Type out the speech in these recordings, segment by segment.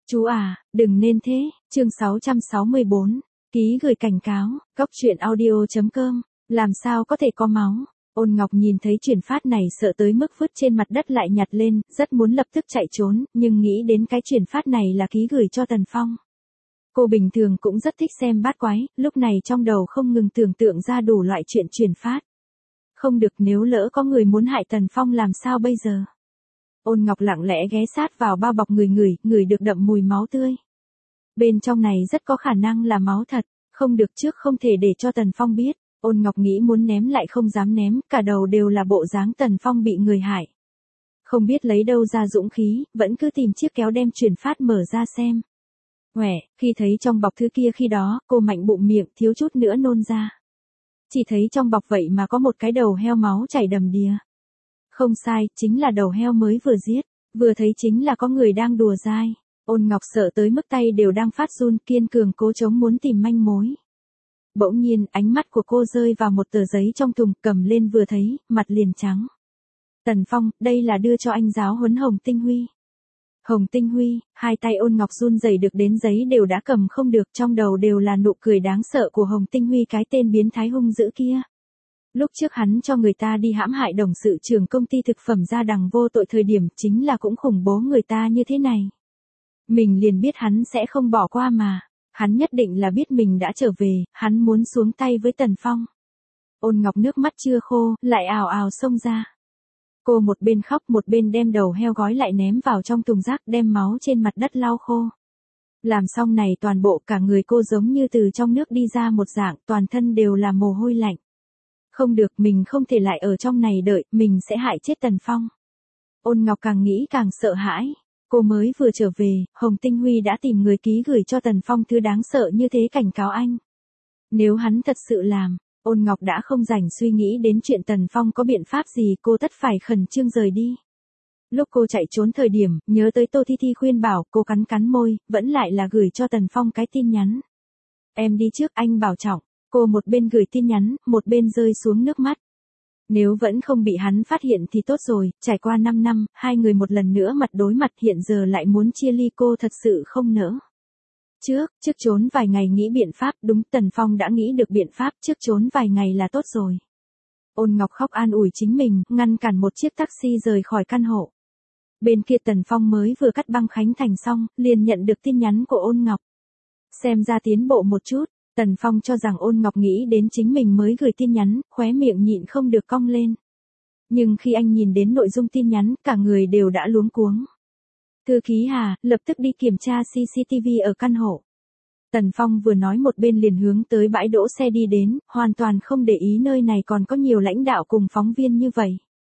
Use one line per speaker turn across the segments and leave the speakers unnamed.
Chú à, đừng nên thế, chương 664, ký gửi cảnh cáo, Cóc truyện audio.com, làm sao có thể có máu. Ôn Ngọc nhìn thấy truyền phát này sợ tới mức vứt trên mặt đất lại nhặt lên, rất muốn lập tức chạy trốn, nhưng nghĩ đến cái truyền phát này là ký gửi cho Tần Phong. Cô bình thường cũng rất thích xem bát quái, lúc này trong đầu không ngừng tưởng tượng ra đủ loại chuyện truyền phát. Không được, nếu lỡ có người muốn hại Tần Phong làm sao bây giờ? Ôn Ngọc lặng lẽ ghé sát vào bao bọc người được đậm mùi máu tươi. Bên trong này rất có khả năng là máu thật, không được, trước không thể để cho Tần Phong biết. Ôn Ngọc nghĩ muốn ném lại không dám ném, cả đầu đều là bộ dáng Tần Phong bị người hại. Không biết lấy đâu ra dũng khí, vẫn cứ tìm chiếc kéo đem truyền phát mở ra xem. Quẻ, khi thấy trong bọc thứ kia khi đó, cô mạnh bụng miệng thiếu chút nữa nôn ra. Chỉ thấy trong bọc vậy mà có một cái đầu heo máu chảy đầm đìa. Không sai, chính là đầu heo mới vừa giết, vừa thấy chính là có người đang đùa dai. Ôn Ngọc sợ tới mức tay đều đang phát run, kiên cường cố chống muốn tìm manh mối. Bỗng nhiên, ánh mắt của cô rơi vào một tờ giấy trong thùng, cầm lên vừa thấy, mặt liền trắng. Tần Phong, đây là đưa cho anh giáo huấn Hồng Tinh Huy. Hồng Tinh Huy, hai tay Ôn Ngọc run rẩy được đến giấy đều đã cầm không được, trong đầu đều là nụ cười đáng sợ của Hồng Tinh Huy, cái tên biến thái hung dữ kia. Lúc trước hắn cho người ta đi hãm hại đồng sự trưởng công ty thực phẩm Gia Đằng vô tội thời điểm chính là cũng khủng bố người ta như thế này. Mình liền biết hắn sẽ không bỏ qua mà. Hắn nhất định là biết mình đã trở về, hắn muốn xuống tay với Tần Phong. Ôn Ngọc nước mắt chưa khô, lại ào ào xông ra. Cô một bên khóc một bên đem đầu heo gói lại ném vào trong thùng rác, đem máu trên mặt đất lau khô. Làm xong này toàn bộ cả người cô giống như từ trong nước đi ra một dạng, toàn thân đều là mồ hôi lạnh. Không được, mình không thể lại ở trong này đợi, mình sẽ hại chết Tần Phong. Ôn Ngọc càng nghĩ càng sợ hãi. Cô mới vừa trở về, Hồng Tinh Huy đã tìm người ký gửi cho Tần Phong thứ đáng sợ như thế, cảnh cáo anh. Nếu hắn thật sự làm, Ôn Ngọc đã không rảnh suy nghĩ đến chuyện Tần Phong có biện pháp gì, cô tất phải khẩn trương rời đi. Lúc cô chạy trốn thời điểm, nhớ tới Tô Thi Thi khuyên bảo, cô cắn cắn môi, vẫn lại là gửi cho Tần Phong cái tin nhắn. Em đi trước, anh bảo trọng. Cô một bên gửi tin nhắn, một bên rơi xuống nước mắt. Nếu vẫn không bị hắn phát hiện thì tốt rồi, trải qua 5 năm, hai người một lần nữa mặt đối mặt, hiện giờ lại muốn chia ly, cô thật sự không nỡ. Trước trốn vài ngày nghĩ biện pháp, đúng, Tần Phong đã nghĩ được biện pháp, trước trốn vài ngày là tốt rồi. Ôn Ngọc khóc an ủi chính mình, ngăn cản một chiếc taxi rời khỏi căn hộ. Bên kia Tần Phong mới vừa cắt băng khánh thành xong, liền nhận được tin nhắn của Ôn Ngọc. Xem ra tiến bộ một chút. Tần Phong cho rằng Ôn Ngọc nghĩ đến chính mình mới gửi tin nhắn, khóe miệng nhịn không được cong lên. Nhưng khi anh nhìn đến nội dung tin nhắn, cả người đều đã luống cuống. Thư ký Hà, lập tức đi kiểm tra CCTV ở căn hộ. Tần Phong vừa nói một bên liền hướng tới bãi đỗ xe đi đến, hoàn toàn không để ý nơi này còn có nhiều lãnh đạo cùng phóng viên như vậy.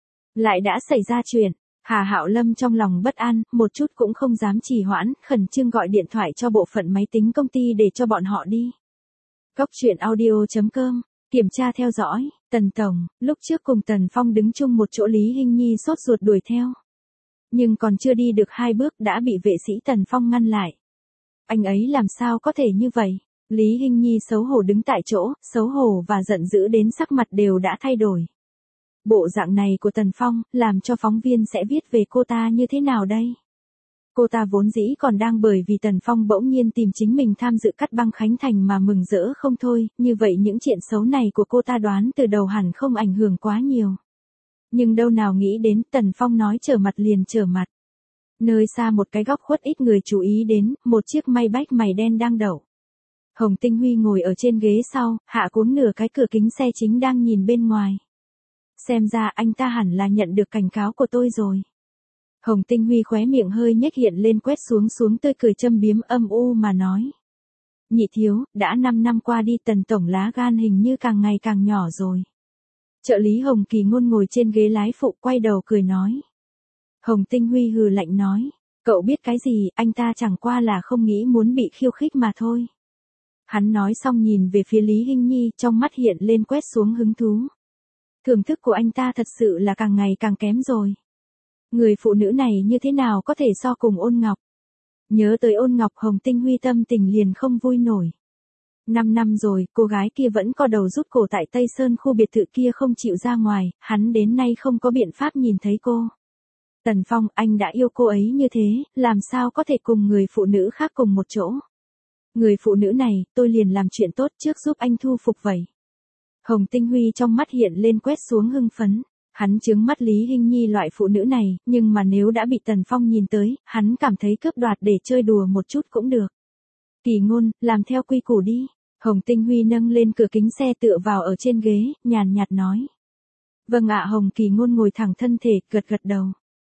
Lại đã xảy ra chuyện. Hà Hạo Lâm trong lòng bất an, một chút cũng không dám trì hoãn, khẩn trương gọi điện thoại cho bộ phận máy tính công ty để cho bọn họ đi. Cóc truyện audio.com, kiểm tra theo dõi, Tần Tổng, lúc trước cùng Tần Phong đứng chung một chỗ, Lý Hinh Nhi sốt ruột đuổi theo. Nhưng còn chưa đi được 2 bước đã bị vệ sĩ Tần Phong ngăn lại. Anh ấy làm sao có thể như vậy? Lý Hinh Nhi xấu hổ đứng tại chỗ, xấu hổ và giận dữ đến sắc mặt đều đã thay đổi. Bộ dạng này của Tần Phong, làm cho phóng viên sẽ viết về cô ta như thế nào đây? Cô ta vốn dĩ còn đang bởi vì Tần Phong bỗng nhiên tìm chính mình tham dự cắt băng khánh thành mà mừng rỡ không thôi, như vậy những chuyện xấu này của cô ta đoán từ đầu hẳn không ảnh hưởng quá nhiều. Nhưng đâu nào nghĩ đến, Tần Phong nói trở mặt liền trở mặt. Nơi xa một cái góc khuất ít người chú ý đến, một chiếc Maybach màu đen đang đậu. Hồng Tinh Huy ngồi ở trên ghế sau, hạ cuống nửa cái cửa kính xe chính đang nhìn bên ngoài. Xem ra anh ta hẳn là nhận được cảnh cáo của tôi rồi. Hồng Tinh Huy khóe miệng hơi nhếch hiện lên, quét xuống tươi cười châm biếm âm u mà nói. Nhị thiếu, đã 5 năm qua đi, Tần Tổng lá gan hình như càng ngày càng nhỏ rồi. Trợ lý Hồng Kỳ Ngôn ngồi trên ghế lái phụ quay đầu cười nói. Hồng Tinh Huy hừ lạnh nói. Cậu biết cái gì, anh ta chẳng qua là không nghĩ muốn bị khiêu khích mà thôi. Hắn nói xong nhìn về phía Lý Hinh Nhi, trong mắt hiện lên quét xuống hứng thú. Thưởng thức của anh ta thật sự là càng ngày càng kém rồi. Người phụ nữ này như thế nào có thể so cùng Ôn Ngọc? Nhớ tới Ôn Ngọc, Hồng Tinh Huy tâm tình liền không vui nổi. 5 năm rồi, cô gái kia vẫn co đầu rút cổ tại Tây Sơn khu biệt thự kia không chịu ra ngoài, hắn đến nay không có biện pháp nhìn thấy cô. Tần Phong, anh đã yêu cô ấy như thế, làm sao có thể cùng người phụ nữ khác cùng một chỗ. Người phụ nữ này, tôi liền làm chuyện tốt trước giúp anh thu phục vậy. Hồng Tinh Huy trong mắt hiện lên quét xuống hưng phấn. Hắn trướng mắt Lý Hinh Nhi loại phụ nữ này, nhưng mà nếu đã bị Tần Phong nhìn tới, hắn cảm thấy cướp đoạt để chơi đùa một chút cũng được. Kỳ Ngôn, làm theo quy củ đi. Hồng Tinh Huy nâng lên cửa kính xe tựa vào ở trên ghế, nhàn nhạt nói. Vâng ạ. Hồng Kỳ Ngôn ngồi thẳng thân thể, gật gật đầu.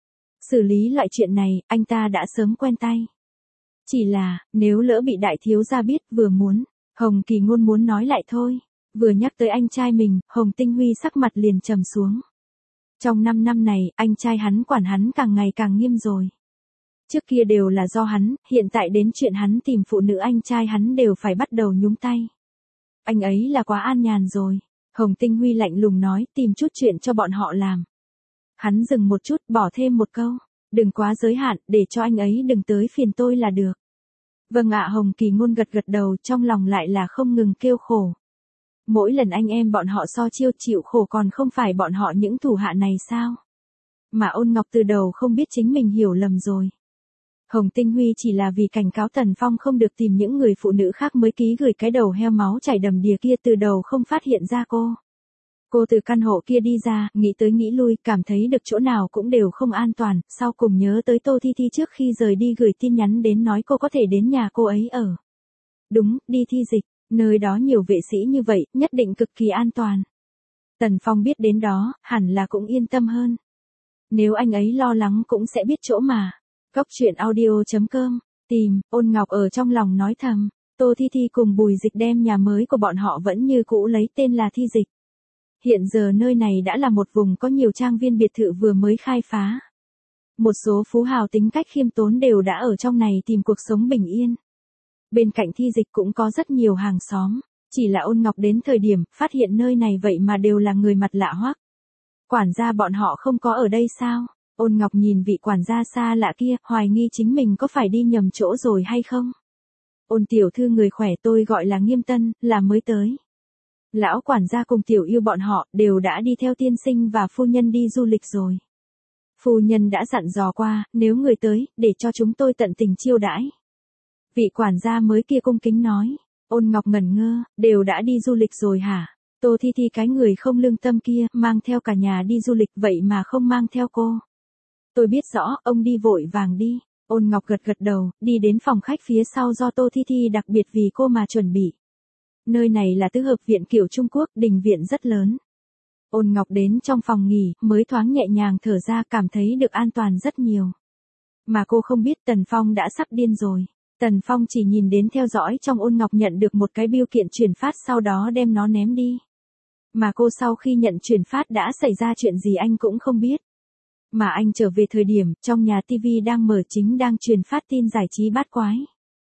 Xử lý loại chuyện này, anh ta đã sớm quen tay. Chỉ là, nếu lỡ bị đại thiếu gia biết, vừa muốn, Hồng Kỳ Ngôn muốn nói lại thôi. Vừa nhắc tới anh trai mình, Hồng Tinh Huy sắc mặt liền trầm xuống. Trong 5 năm này, anh trai hắn quản hắn càng ngày càng nghiêm rồi. Trước kia đều là do hắn, hiện tại đến chuyện hắn tìm phụ nữ anh trai hắn đều phải bắt đầu nhúng tay. Anh ấy là quá an nhàn rồi. Hồng Tinh Huy lạnh lùng nói, tìm chút chuyện cho bọn họ làm. Hắn dừng một chút, bỏ thêm một câu. Đừng quá giới hạn, để cho anh ấy đừng tới phiền tôi là được. Vâng ạ. Hồng Kỳ Ngôn gật gật đầu, trong lòng lại là không ngừng kêu khổ. Mỗi lần anh em bọn họ so chiêu chịu khổ còn không phải bọn họ những thủ hạ này sao? Mà Ôn Ngọc từ đầu không biết chính mình hiểu lầm rồi. Hồng Tinh Huy chỉ là vì cảnh cáo Tần Phong không được tìm những người phụ nữ khác mới ký gửi cái đầu heo máu chảy đầm đìa kia, từ đầu không phát hiện ra cô. Cô từ căn hộ kia đi ra, nghĩ tới nghĩ lui, cảm thấy được chỗ nào cũng đều không an toàn, sau cùng nhớ tới Tô Thi Thi trước khi rời đi gửi tin nhắn đến nói cô có thể đến nhà cô ấy ở. Đúng, đi thi dịch, nơi đó nhiều vệ sĩ như vậy, nhất định cực kỳ an toàn. Tần Phong biết đến đó, hẳn là cũng yên tâm hơn. Nếu anh ấy lo lắng cũng sẽ biết chỗ mà. Góc truyện audio.com, tìm, Ôn Ngọc ở trong lòng nói thầm, Tô Thi Thi cùng Bùi Dịch đem nhà mới của bọn họ vẫn như cũ lấy tên là Thi Dịch. Hiện giờ nơi này đã là một vùng có nhiều trang viên biệt thự vừa mới khai phá. Một số phú hào tính cách khiêm tốn đều đã ở trong này tìm cuộc sống bình yên. Bên cạnh Thi Dịch cũng có rất nhiều hàng xóm, chỉ là Ôn Ngọc đến thời điểm phát hiện nơi này vậy mà đều là người mặt lạ hoắc. Quản gia bọn họ không có ở đây sao? Ôn Ngọc nhìn vị quản gia xa lạ kia, hoài nghi chính mình có phải đi nhầm chỗ rồi hay không? Ôn tiểu thư người khỏe, tôi gọi là Nghiêm Tân, là mới tới. Lão quản gia cùng tiểu yêu bọn họ đều đã đi theo tiên sinh và phu nhân đi du lịch rồi. Phu nhân đã dặn dò qua, nếu người tới, để cho chúng tôi tận tình chiêu đãi. Vị quản gia mới kia cung kính nói. Ôn Ngọc ngẩn ngơ, đều đã đi du lịch rồi hả? Tô Thi Thi cái người không lương tâm kia, mang theo cả nhà đi du lịch vậy mà không mang theo cô. Tôi biết rõ, ông đi vội vàng đi. Ôn Ngọc gật gật đầu, đi đến phòng khách phía sau do Tô Thi Thi đặc biệt vì cô mà chuẩn bị. Nơi này là tứ hợp viện kiểu Trung Quốc, đình viện rất lớn. Ôn Ngọc đến trong phòng nghỉ, mới thoáng nhẹ nhàng thở ra, cảm thấy được an toàn rất nhiều. Mà cô không biết Tần Phong đã sắp điên rồi. Tần Phong chỉ nhìn đến theo dõi trong Ôn Ngọc nhận được một cái bưu kiện chuyển phát, sau đó đem nó ném đi. Mà cô sau khi nhận chuyển phát đã xảy ra chuyện gì anh cũng không biết. Mà anh trở về thời điểm, trong nhà TV đang mở chính đang truyền phát tin giải trí bát quái.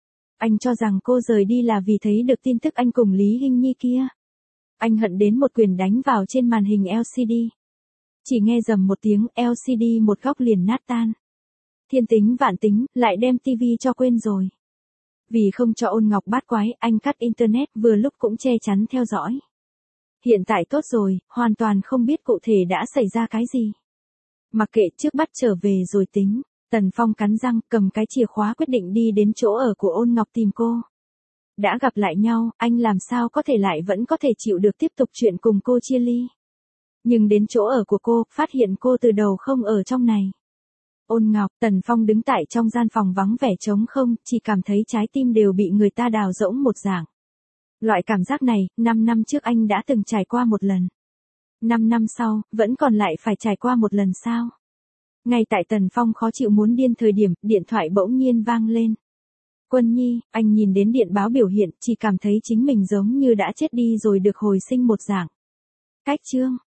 Anh cho rằng cô rời đi là vì thấy được tin tức anh cùng Lý Hinh Nhi kia. Anh hận đến một quyền đánh vào trên màn hình LCD. Chỉ nghe rầm một tiếng, LCD một góc liền nát tan. Thiên tính vạn tính, lại đem TV cho quên rồi. Vì không cho Ôn Ngọc bát quái, anh cắt internet, vừa lúc cũng che chắn theo dõi. Hiện tại tốt rồi, hoàn toàn không biết cụ thể đã xảy ra cái gì. Mặc kệ, trước bắt trở về rồi tính. Tần Phong cắn răng, cầm cái chìa khóa quyết định đi đến chỗ ở của Ôn Ngọc tìm cô. Đã gặp lại nhau, anh làm sao có thể lại vẫn có thể chịu được tiếp tục chuyện cùng cô chia ly. Nhưng đến chỗ ở của cô, phát hiện cô từ đầu không ở trong này. Ôn Ngọc, Tần Phong đứng tại trong gian phòng vắng vẻ trống không, chỉ cảm thấy trái tim đều bị người ta đào rỗng một dạng. Loại cảm giác này, 5 năm trước anh đã từng trải qua một lần. 5 năm sau, vẫn còn lại phải trải qua một lần sao? Ngay tại Tần Phong khó chịu muốn điên thời điểm, điện thoại bỗng nhiên vang lên. Quân Nhi, anh nhìn đến điện báo biểu hiện, chỉ cảm thấy chính mình giống như đã chết đi rồi được hồi sinh một dạng. Cách chương.